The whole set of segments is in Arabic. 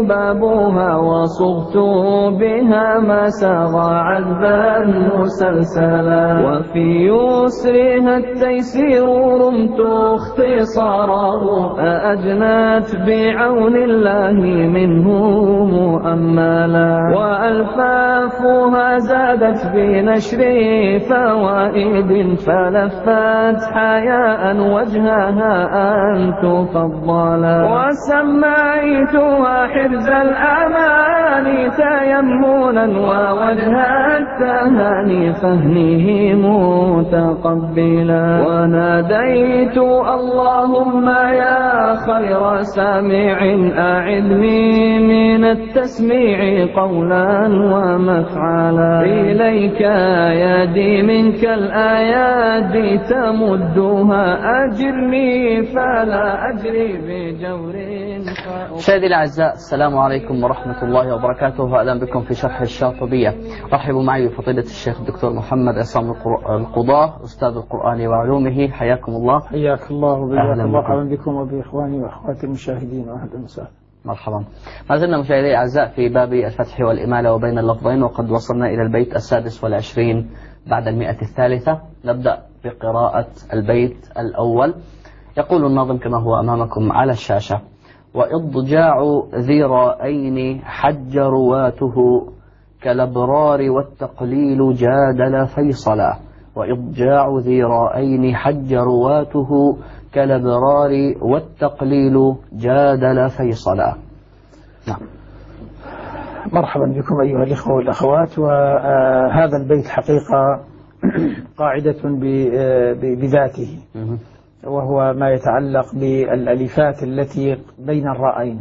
بابها وصغت بها ما ساغ عذبا مسلسلا، وفي يسرها التيسير رمت اختصاره، أأجنت بعون الله منه مؤملا، وألفافها زادت بنشر فوائد فلفت حياء وجهها أن تفضلا، وسميتها حرز الأمان تيمنا ووجه التهاني فهنه متقبلا، وناديت اللهم يا خير سامع أعذني من التسميع قولا ومفعلا، إليك يدي منك الآيات تمدها أجرني فلا أجري بجور. مشاهدي الأعزاء، السلام عليكم ورحمة الله وبركاته، وأهلا بكم في شرح الشاطبية. رحبوا معي بفضيلة الشيخ الدكتور محمد عصام القضاة أستاذ القرآن وعلومه، حياكم الله. حياك الله وبياك، مرحبا بكم وبإخواني وأخواتي المشاهدين، وأهلا وسهلا. مرحبا. ما زلنا مشاهدي الأعزاء في باب الفتح والإمالة وبين اللفظين، وقد وصلنا إلى البيت 26 بعد 100. نبدأ بقراءة البيت الأول. يقول الناظم كما هو أمامكم على الشاشة: وإضجاع ذي رائين حج رواته كالأبرار والتقليل جادل فيصلا، وإضجاع ذي رائين حج رواته كالأبرار والتقليل جادل فيصلا. نعم. مرحبا بكم أيها الإخوة والأخوات. وهذا البيت حقيقة قاعدة بذاته، وهو ما يتعلق بالألفات التي بين الراءين،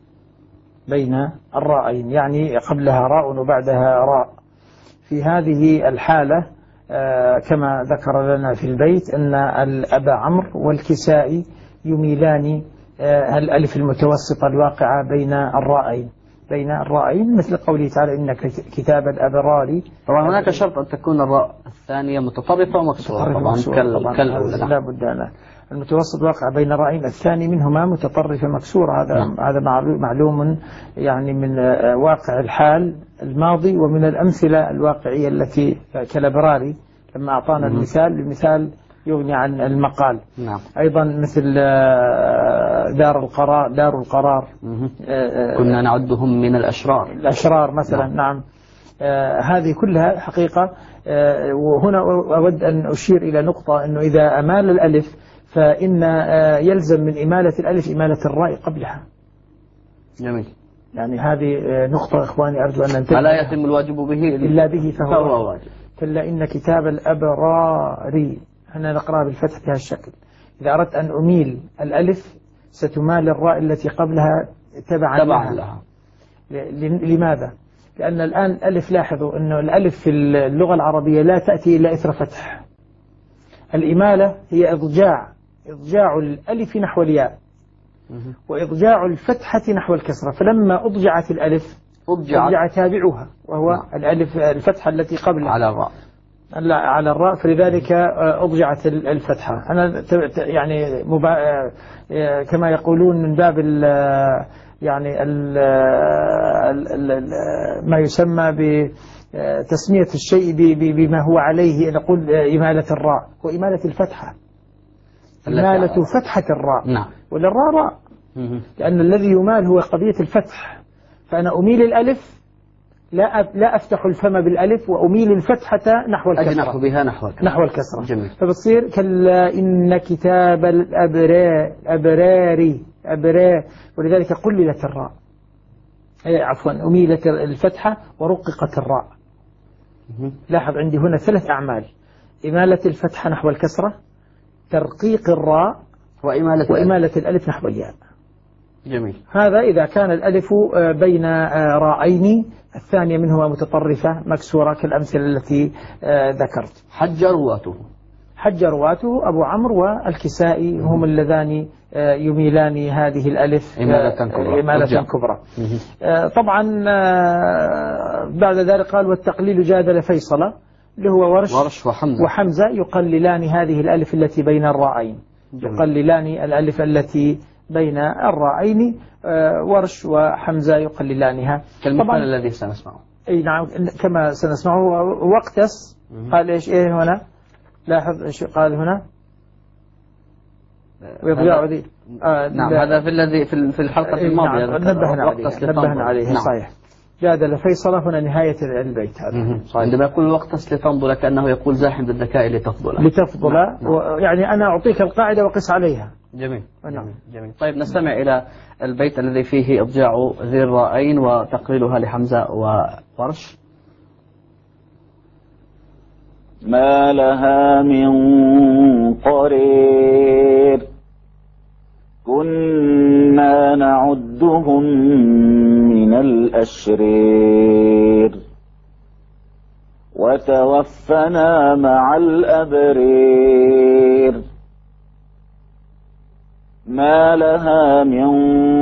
يعني قبلها راء وبعدها راء. في هذه الحالة كما ذكر لنا في البيت أن أبا عمرو والكسائي يميلان الألف المتوسطة الواقعة بين الراءين مثل قوله تعالى: إن كتاب الأبرار. طبعا هناك شرط أن تكون الراء الثانية متطرفة ومكسورة طبعا كالأولى. لا بد له. المتوسط واقع بين الراءين، الثاني منهما متطرفة مكسورة. هذا معلوم يعني من واقع الحال الماضي ومن الأمثلة الواقعية التي كالأبرار لما أعطانا المثال يغني عن المقال. نعم. أيضا مثل دار القرار كنا نعدهم من الأشرار مثلا. نعم. هذه كلها حقيقة. وهنا أود أن أشير إلى نقطة، أنه إذا أمال الألف فإن يلزم من إمالة الألف إمالة الراء قبلها. جميل. يعني هذه نقطة إخواني أرجو أن ننتبه. لا يتم الواجب به إلا به فهو واجب. كلا إن كتاب الأبرار، هنا نقرأ بالفتح بهذا الشكل. إذا أردت أن أميل الألف ستمال الراء التي قبلها تبعا لها. لماذا؟ لأن الآن الألف، لاحظوا أنه الألف في اللغة العربية لا تأتي إلا إثر فتح. الإمالة هي إضجاع الألف نحو الياء، وإضجاع الفتحة نحو الكسرة. فلما أضجعت الألف أضجع تابعها، وهو الألف الفتحة التي قبلها على الراء، فلذلك أضجعت الفتحة. أنا يعني كما يقولون من باب يعني ما يسمى بتسمية الشيء بما هو عليه، نقول إمالة الراء وإمالة الفتحة. إمالة فتحة الراء. نعم. ولا الراء راء، لأن الذي يمال هو قضية الفتح. فأنا أميل الألف، لا أفتح الفم بالألف، وأميل الفتحة نحو الكسرة، أجنح بها نحو الكسرة. جميل. فبتصير كلا إن كتاب الأبرار، ولذلك قللت الراء، عفوا أميلت الفتحة ورققت الراء. لاحظ عندي هنا 3 أعمال: إمالة الفتحة نحو الكسرة، ترقيق الراء، وإمالة الألف نحو الياء. جميل. هذا إذا كان الألف بين راءين، الثانية منهما متطرفة مكسورة كالأمثلة التي ذكرت. حج رواته أبو عمرو والكسائي هم اللذان يميلان هذه الألف إمالة كبرى. طبعا بعد ذلك قال: والتقليل جادل فيصلا، اللي هو ورش وحمزة يقللان هذه الألف التي بين الراءين، يقللان الألف التي بين الراءين، ورش وحمزة يقللانها. كالمثال الذي سنسمعه. أي نعم كما سنسمعه. واقتص قال إيش هنا، لاحظ إيش قال هنا، ويضيع ذي. نعم هذا في الذي في الحلقة الماضية نبهنا عليه. نعم. صحيح. جادل فيصل هنا نهاية البيت هذا. عندما يقول واقتص لتنضل كأنه يقول زاحم بالذكاء لتفضل. يعني أنا أعطيك القاعدة وقس عليها. جميل. جميل. طيب نستمع إلى البيت الذي فيه إضجاع ذي الرائين وتقليلها لحمزة وورش. ما لها من قرير كنا نعدهم من الأشرير وتوفنا مع الأبرير ما لها من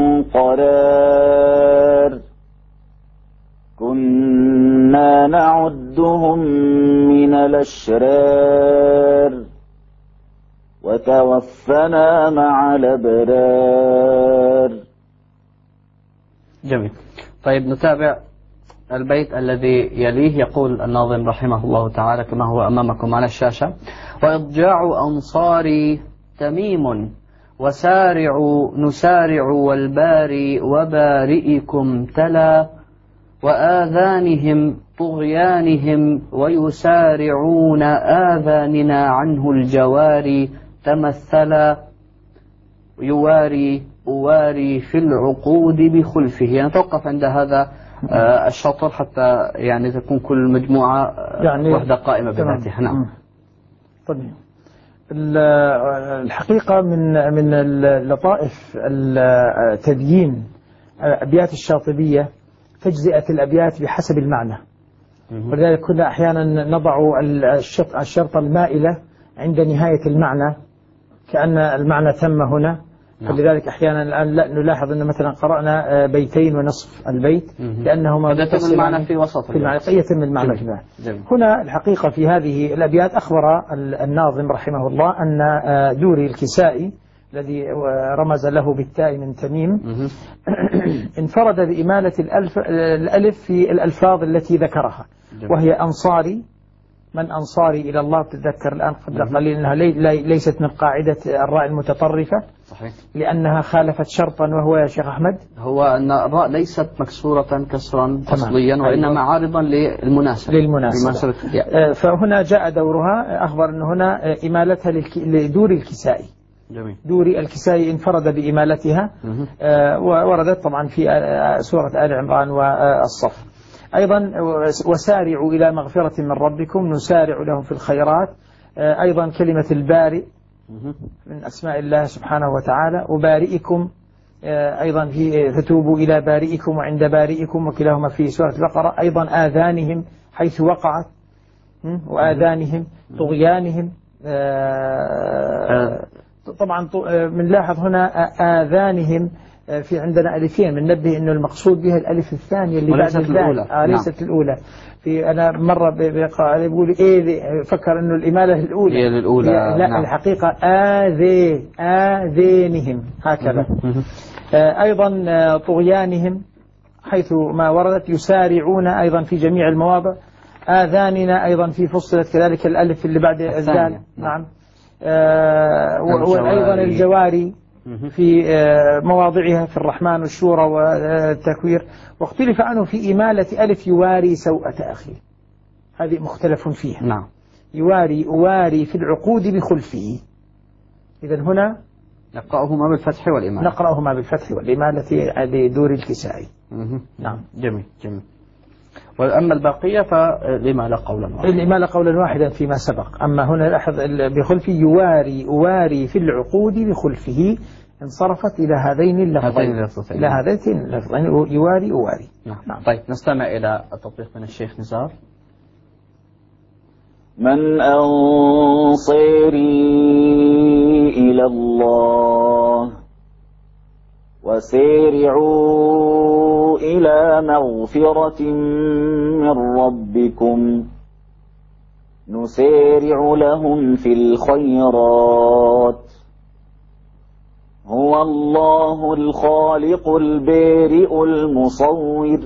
قرار كنا نعدهم من الأشرار وتوفنا مع الأبرار. جميل. طيب نتابع البيت الذي يليه. يقول الناظم رحمه الله تعالى كما هو أمامكم على الشاشة: وإضجاع أنصاري تميم وسارعوا نسارع والباري وبارئكم تلا وآذانهم طغيانهم ويسارعون آذاننا عنه الجواري تمثلا يواري أواري في العقود بخلفه. يعني توقف عند هذا الشطر حتى يعني تكون كل مجموعة يعني وحدة قائمة بذاتها. نعم. طيب الحقيقة من اللطائف تديين أبيات الشاطبية تجزئة الأبيات بحسب المعنى، ولذلك كنا أحيانا نضع الشرط المائلة عند نهاية المعنى كأن المعنى تم هنا. فلذلك أحيانا الآن لا نلاحظ أن مثلا قرأنا بيتين ونصف البيت لأنهما يتم المعنى في وسط يتم المعنى في المعنى. هنا الحقيقة في هذه الأبيات أخبر الناظم رحمه الله أن دوري الكسائي الذي رمز له بالتاء من تميم انفرد بإمالة الألف في الألفاظ التي ذكرها، وهي أنصاري. من أنصاري إلى الله؟ تتذكر الآن قبل قليل أنها ليست من قاعدة الراء المتطرفة. صحيح. لأنها خالفت شرطا، وهو يا شيخ أحمد هو أن الراء ليست مكسورة كسرا أصليا وإنما عارضا للمناسبة. فهنا جاء دورها، أخبر أن هنا إمالتها لدور الكسائي. جميل. دوري الكسائي انفرد بإمالتها، ووردت طبعا في سورة آل عمران والصف. أيضا وسارعوا إلى مغفرة من ربكم نسارع لهم في الخيرات. أيضا كلمة البارئ من أسماء الله سبحانه وتعالى. وبارئكم أيضا في فتوبوا إلى بارئكم وعند بارئكم، وكلاهما في سورة البقرة. أيضا آذانهم حيث وقعت، وآذانهم طغيانهم. طبعا بنلاحظ هنا آذانهم في عندنا ألفين، بننبه إنه المقصود بها الألف الثانية اللي بعد الأولى. ليست الأولى. في أنا مرة بقرأ بيقول فكر إنه الإمالة الأولى هي الأولى. لا نعم. الحقيقة آذانهم هكذا. أيضا طغيانهم حيث ما وردت. يسارعون أيضا في جميع المواضع. آذاننا أيضا في فصلت كذلك الألف اللي بعد الدال. نعم. وأيضا الجواري في مواضعها في الرحمن والشورى والتكوير. واختلف عنه في إمالة ألف يواري سوءة أخيه، هذه مختلف فيها. نعم. يواري أواري في العقود بخلفه. إذن هنا نقرأهما بالفتح والإمالة لدور الكسائي. نعم. جميل. وأما الباقية فالإمالة قولا واحدا. الإمالة قولا واحدا فيما سبق. أما هنا لاحظ بخلفه يواري أواري في العقود بخلفه انصرفت إلى هذين اللفظين يواري أواري. نعم. طيب نستمع إلى التطبيق من الشيخ نزار. من أنصيري إلى الله وسارعوا إلى مغفرة من ربكم نسارع لهم في الخيرات هو الله الخالق البارئ المصور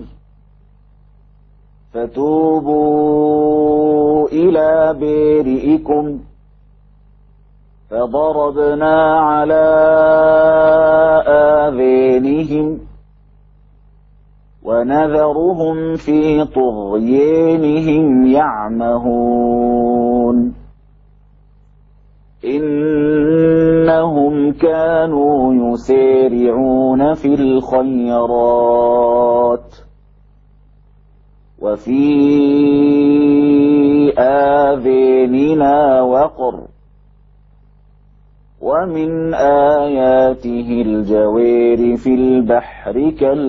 فتوبوا إلى بارئكم فضربنا على آذانهم ونذرهم في طغيانهم يعمهون إنهم كانوا يسارعون في الخيرات وفي آذاننا وقر ومن آياته الجوار في البحر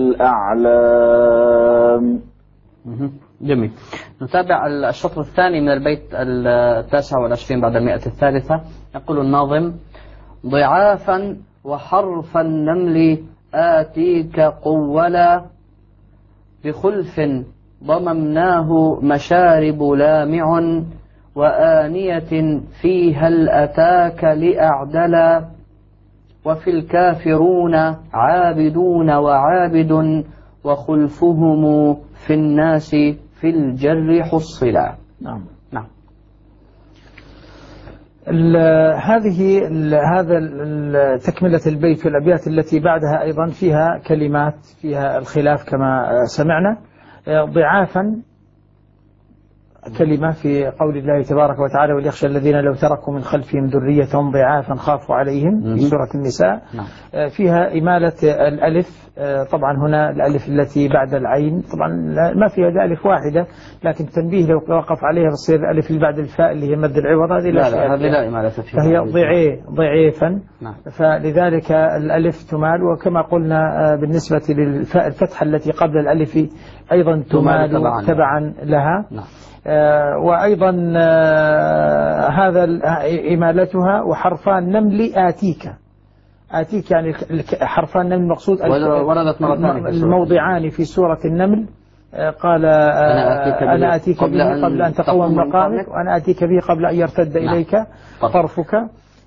كالأعلام. جميل. نتابع الشطر الثاني من البيت 29 بعد 100. يقول الناظم: ضعافا وحرف النمل آتيك قولا بخلف ضممناه مشارب لامع وآنية فيها الأتاك لأعدلا وفي الكافرون عابدون وعابد وخلفهم في الناس في الجر حصلا. نعم. نعم. هذا تكملة البيت والأبيات التي بعدها أيضا فيها كلمات فيها الخلاف كما سمعنا. ضعافا كلمة في قول الله تبارك وتعالى: وليخشى الذين لو تركوا من خلفهم ذرية ضعافا خافوا عليهم في سورة النساء. فيها إمالة الألف. طبعا هنا الألف التي بعد العين طبعا ما فيها ألف واحدة، لكن تنبيه لو وقف عليها بصير الألف اللي بعد الفاء اللي هي مد العوض هذه لا إمالة فيها، فهي ضعيفا. فلذلك الألف تمال، وكما قلنا بالنسبة للفاء الفتحة التي قبل الألف أيضا تمال تبعا لها. وأيضا هذا إمالتها. وحرفان نمل آتيك يعني حرفان النمل المقصود الموضعان في سورة النمل. قال أنا آتيك به قبل أن تقوم من مقامك، وأنا آتيك به قبل أن يرتد إليك طرفك.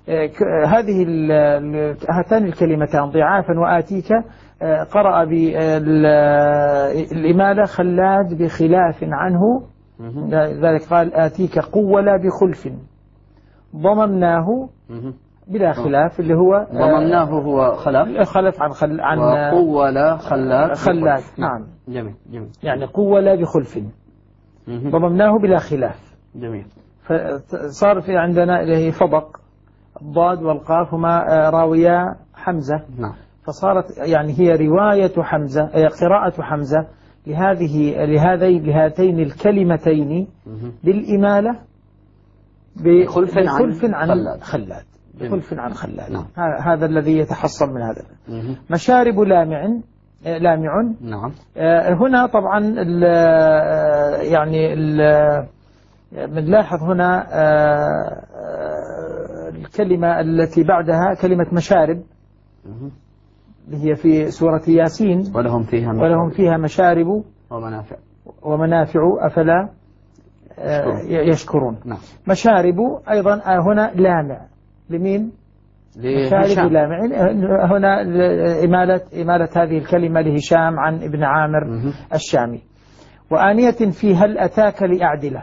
هاتان الكلمتان ضعافا وآتيك قرأ بالإمالة خلاد بخلاف عنه، ذلك قال آتيك قولا بخلف ضممناه بلا خلاف، اللي هو ضممناه هو خلف عن وقولا خلاد. نعم. جميل. يعني قولا بخلف ضممناه بلا خلاف. جميل. فصار في عندنا اللي هي فضق الضاد والقاف هما راويا حمزة. نعم. فصارت يعني هي رواية حمزة، قراءة حمزة لهاتين الكلمتين بالإمالة بخلف عن خلاد. بخلف عن خلاد. نعم. هذا الذي يتحصل من هذا. مشارب لامع. نعم. هنا طبعا يعني بنلاحظ هنا الكلمة التي بعدها كلمة مشارب اللي هي في سورة ياسين: ولهم فيها مشارب ومنافع أفلا يشكرون. نعم. مشارب أيضا هنا لامع. لمين؟ مشارب لامع. هنا إمالة هذه الكلمة لهشام عن ابن عامر الشامي. وآنية فيها الأتاك لأعدله.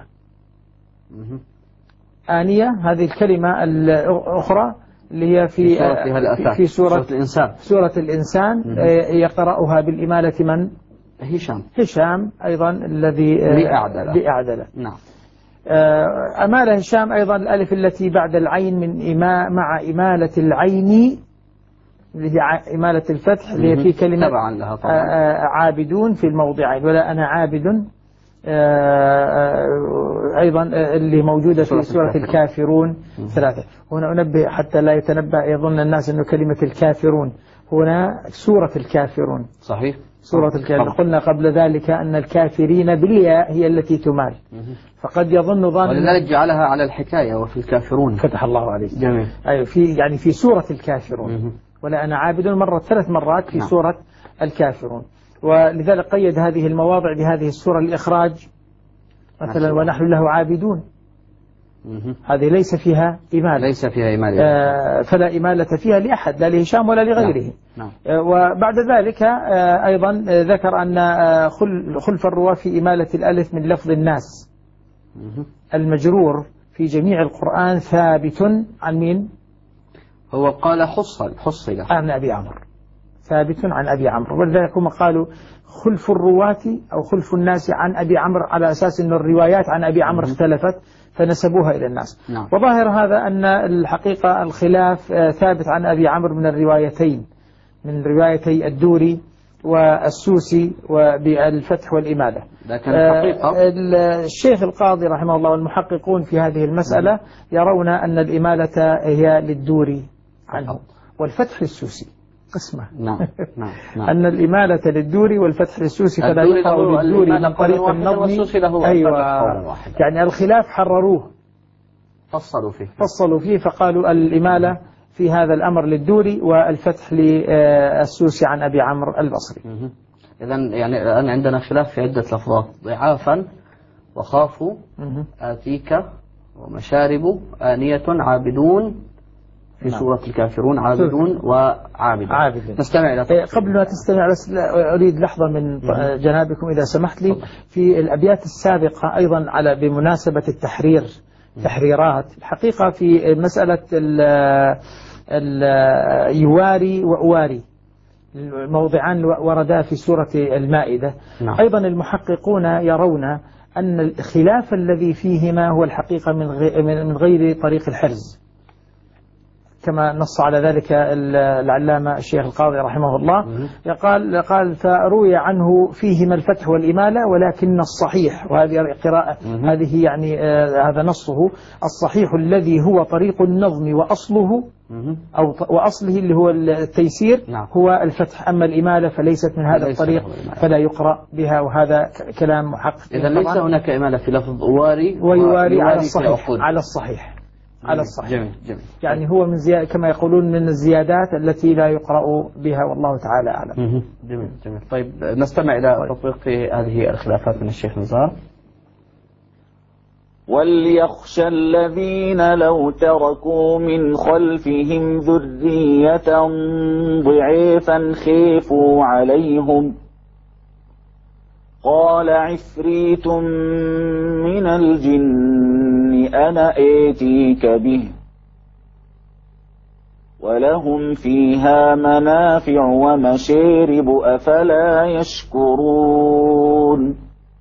آنية هذه الكلمة الأخرى اللي هي في سورة الإنسان يقرأها بالإمالة من؟ هشام أيضا الذي لأعدله. نعم. أمال هشام أيضا الألف التي بعد العين مع إمالة العين اللي هي إمالة الفتح اللي هي في كلمة عابدون في الموضعين. ولا أنا عابد أيضا اللي موجودة في سورة الكافرون 3. هنا أنبه حتى لا يظن الناس أنه كلمة الكافرون هنا سورة الكافرون. صحيح. سورة الكافرون. قلنا قبل ذلك أن الكافرين بالياء هي التي تمال، فقد يظن ظن ولذلك جعلها على الحكاية وفي الكافرون. فتح الله عليك. جميل. أيوة يعني في سورة الكافرون. ولا أنا عابد مرت 3 مرات في سورة الكافرون. ولذلك قيد هذه المواضع بهذه السورة الإخراج مثلا: ونحن له عابدون. هذه ليس فيها إمالة، ليس فيها إمالة، فلا إمالة فيها لأحد، لا لهشام ولا لغيره. نعم. وبعد ذلك أيضا ذكر أن خلف الرواة في إمالة الألف من لفظ الناس. المجرور في جميع القرآن ثابت عن مين؟ هو قال حصل عن أبي عمرو، ثابت عن أبي عمرو، ولذلك هم قالوا خلف الرواة أو خلف الناس عن أبي عمرو، على أساس أن الروايات عن أبي عمرو اختلفت فنسبوها إلى الناس. نعم. وظاهر هذا أن الحقيقة الخلاف ثابت عن أبي عمرو من الروايتين، من روايتي الدوري والسوسي وبالفتح والإمالة. لكن الحقيقة الشيخ القاضي رحمه الله والمحققون في هذه المسألة يرون أن الإمالة هي للدوري عنه والفتح للسوسي قسمة. نعم. أن الإمالة للدوري والفتح للسوسي، فلا يقع للدوري من طريق النظم. أيوة، يعني الخلاف حرروه، فصلوا فيه فقالوا الإمالة في هذا الأمر للدوري والفتح للسوسي عن أبي عمرو البصري. إذن يعني الآن عندنا خلاف في عدة لفظات: ضعافا، وخافوا، آتيك، ومشارب، آنية، عابدون في سورة الكافرون، عابدون وعابدون. نستمع إلى قبل ما تستمع أريد لحظة من جنابكم إذا سمحت لي في الأبيات السابقة أيضا على بمناسبة تحريرات الحقيقة في مسألة يواري وأواري، الموضعان وردا في سورة المائدة. نعم. أيضا المحققون يرون أن الخلاف الذي فيهما هو الحقيقة من غير طريق الحرز، كما نص على ذلك العلامة الشيخ القاضي رحمه الله. قال فروي عنه فيهما الفتح والإمالة، ولكن الصحيح، وهذه قراءة هذه يعني هذا نصه، الصحيح الذي هو طريق النظم وأصله وأصله اللي هو التيسير. نعم. هو الفتح، أما الإمالة فليست من هذا الطريق فلا يقرأ بها، وهذا كلام محقق. إذا ليس هناك إمالة في لفظ أواري ويواري على الصحيح. جميل. يعني هو من كما يقولون من الزيادات التي لا يقرأ بها، والله تعالى أعلم. جميل. طيب نستمع إلى تطبيق هذه الخلافات من الشيخ نزار. وليخشى الذين لو تركوا من خلفهم ذرية ضعيفا خيفوا عليهم، قال عفريت من الجن أنا آتيك به ولهم فيها منافع ومشارب أفلا يشكرون.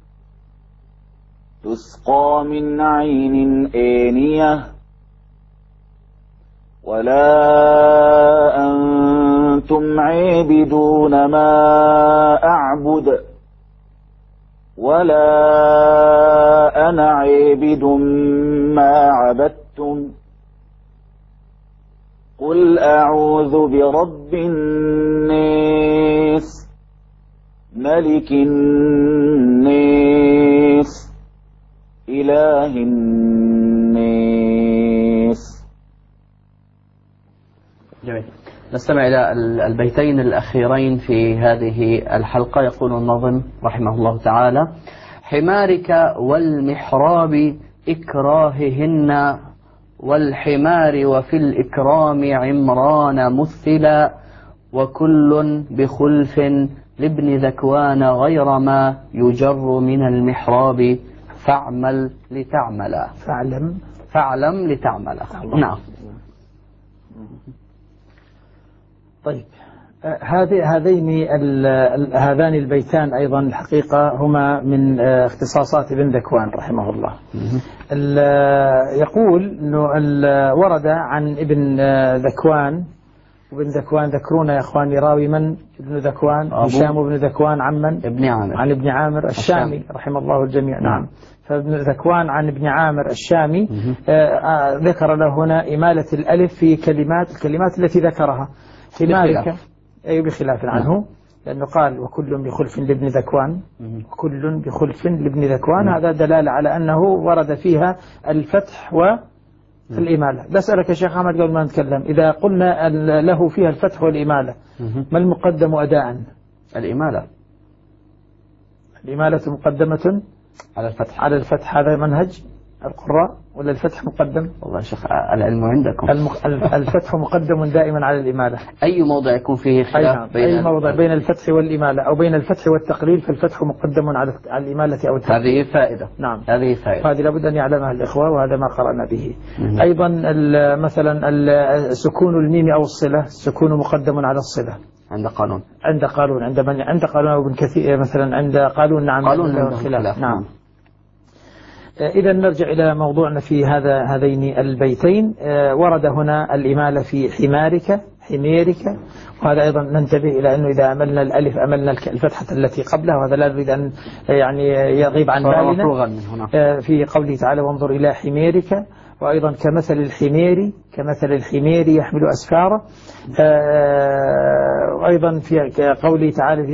تسقى من عين آنية ولا أنتم عابدون ما أعبد ولا أنا عابد ما عبدتم. قل أعوذ برب الناس ملك الناس إله الناس. جميل. نستمع إلى البيتين الأخيرين في هذه الحلقة. يقول الناظم رحمه الله تعالى: حمارك والمحراب إكراههن والحمار وفي الإكرام عمران مثلا وكل بخلف لابن ذكوان غير ما يجر من المحراب فاعمل لتعمل. فاعلم لتعمل. نعم. طيب هذان البيتان أيضا الحقيقة هما من اختصاصات ابن ذكوان رحمه الله. يقول أنه ورد عن ابن ذكوان، وابن ذكوان ذكرونا يا أخواني راوي من ابن ذكوان؟ هشام بن ذكوان عن ابن عامر الشامي رحمه الله الجميع. نعم. فابن ذكوان عن ابن عامر الشامي ذكر له هنا إمالة الألف في الكلمات التي ذكرها. حمارك أي بخلاف عنه، لأنه قال وكل بخلف لابن ذكوان، وكل بخلف لابن ذكوان، هذا دلالة على أنه ورد فيها الفتح والإمالة. بسألك يا شيخ أحمد قبل ما نتكلم، إذا قلنا له فيها الفتح والإمالة ما المقدم أداء؟ الإمالة مقدمة على الفتح. هذا منهج القراء ولا الفتح مقدم؟ والله يا شيخ العلم عندكم. الفتح مقدم دائما على الإمالة. أي موضع يكون فيه خلاف أي موضع بين الفتح والإمالة أو بين الفتح والتقليل فالفتح مقدم على الإمالة أو التقليل. هذه فائدة. نعم هذه فائدة. هذه لابد أن يعلمها الإخوة وهذا ما قرأنا به. أيضا مثلا سكون الميم أو الصلة السكون مقدم على الصلة عند قانون. عند قانون أو ابن كثير مثلا عند قالون. نعم قالون عنده خلاف. نعم. إذا نرجع إلى موضوعنا في هذين البيتين. ورد هنا الإمالة في حميرك وهذا أيضا ننتبه إلى أنه إذا أملنا الألف أملنا الفتحة التي قبلها وهذا لا نريد أن يعني يغيب عن بالنا. في قوله تعالى وانظر إلى حميرك وأيضا كمثل الحمير يحمل أسفاره. وأيضا في قوله تعالى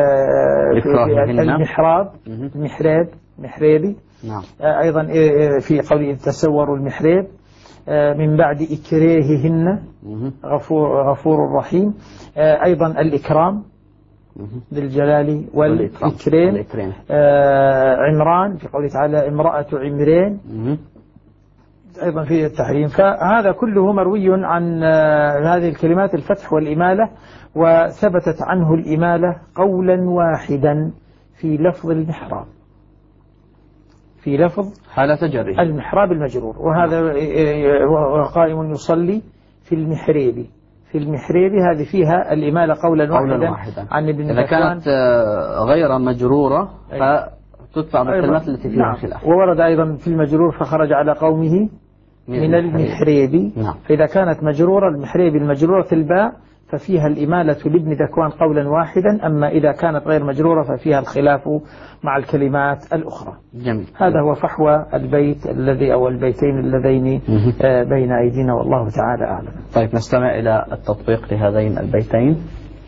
في محرابي. نعم. أيضا في قوله تسوروا المحراب من بعد إكراههن غفور رحيم. أيضا الإكرام بالجلال والإكرام. عمران في قوله تعالى امرأة عمران أيضا في التحريم. فهذا كله مروي عن هذه الكلمات الفتح والإمالة وثبتت عنه الإمالة قولا واحدا في لفظ المحراب في لفظ حالة جره المحراب المجرور وهذا قائم يصلي في المحراب هذه فيها الإمالة قولا واحدا عن ابن إذا كانت غير مجرورة فتدفع بالكلمات التي فيها خلاف. وورد أيضا في المجرور فخرج على قومه من المحراب. فإذا كانت مجرورة المحراب المجرورة الباء ففيها الإمالة لابن ذكوان قولا واحدا. أما إذا كانت غير مجرورة ففيها الخلاف مع الكلمات الأخرى. جميل. هذا هو فحوى البيت الذي أو البيتين اللذين بين أيدينا والله تعالى أعلم. طيب نستمع إلى التطبيق لهذين البيتين.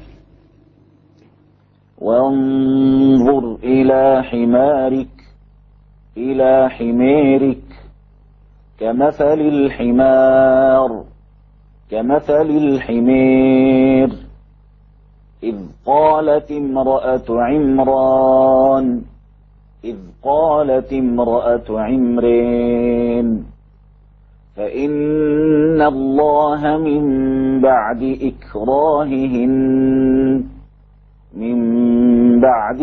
وانظر إلى حمارك كمثل الحمير إذ قالت امرأة عمران فإن الله من بعد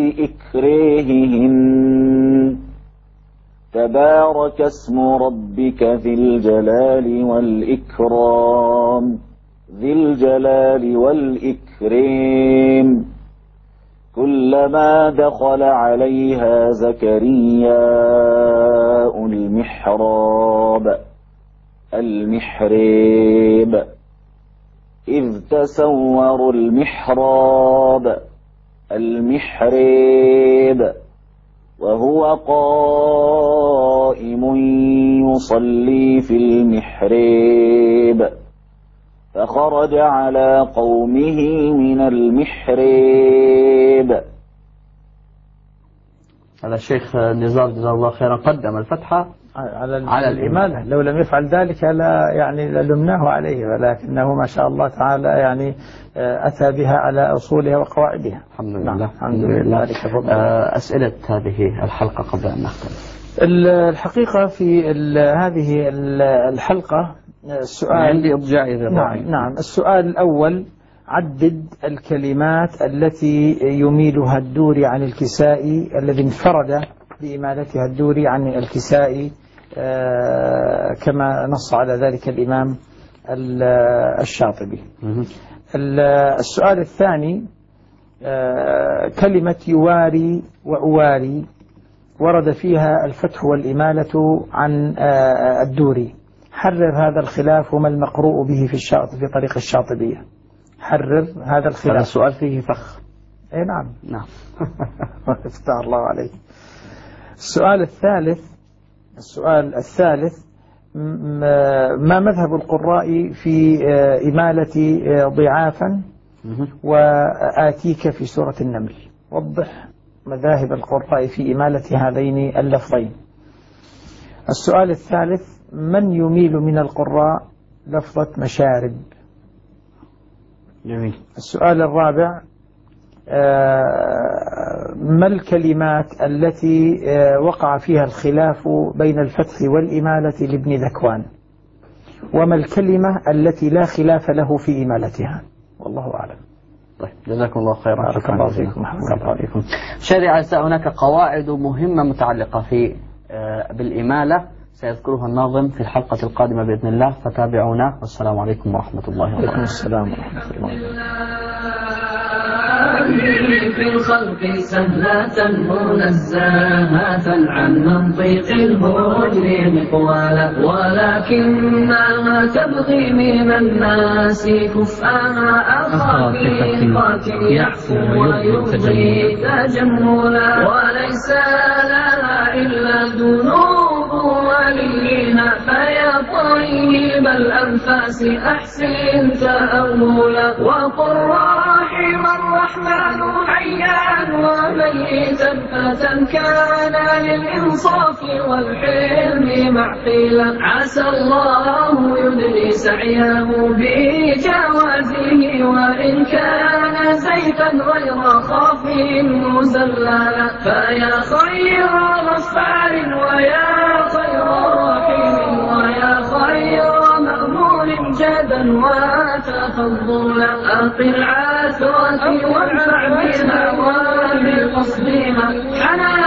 إكراههن تبارك اسم ربك ذي الجلال والإكرام كلما دخل عليها زكرياء المحراب إذ تسوروا المحراب وهو قائم يصلي في المحراب فخرج على قومه من المحراب. هذا الشيخ نزار جزاه الله خيرا قدم الفتحة على الإمالة. لو لم يفعل ذلك لا يعني للمناه عليه ولكنه ما شاء الله تعالى يعني أتى بها على أصولها وقواعدها. الحمد لله. الحمد لله. أسئلة هذه الحلقة قبل أن نختم. الحقيقة في هذه الحلقة السؤال عندي إضجاعي. نعم. السؤال الأول عدد الكلمات التي يميلها الدوري عن الكسائي الذي انفرد بإمالتها الدوري عن الكسائي كما نص على ذلك الإمام الشاطبي. السؤال الثاني كلمة يواري وأواري ورد فيها الفتح والإمالة عن الدوري. حرر هذا الخلاف وما المقروء به في طريق الشاطبية. حرر هذا الخلاف. هذا السؤال فيه فخ. اي نعم. افتح الله عليك. السؤال الثالث ما مذهب القراء في إمالة ضعافا وآتيك في سورة النمل؟ وضح مذاهب القراء في إمالة هذين اللفظين. السؤال الثالث من يميل من القراء لفظة مشارب؟ جميل. السؤال الرابع ما الكلمات التي وقع فيها الخلاف بين الفتح والإمالة لابن ذكوان، وما الكلمة التي لا خلاف له في إمالتها؟ والله أعلم. طيب جزاكم الله خيرا. بارك الله فيكم. مشاهدي الأعزاء، هناك قواعد مهمة متعلقة في بالإمالة سيذكرها الناظم في الحلقة القادمة بإذن الله، فتابعونا، والسلام عليكم ورحمة الله وبركاته. وعليكم السلام ورحمة الله. في الخلق سهلة منزهة عن منطق الهجر مقوالا، ولكنها تبغي من الناس كفءا أخاقيقات يعفو ويبغي تجملا، وليس لها إلا الذنوب وليها، فيا طيب الأنفاس أحسن تأولا، وقل رحم الرحمن حيا وميتا فتى كان للإنصاف والحلم معقلا، عسى الله يدري سعيه بجوازه، وإن كان زيتا غير خاف مزللا، فيا خير غفار ويا خير رحيم ويا خير مأمور جدا وتفضلا، أقل عثرتي وانفع بها وبقصدها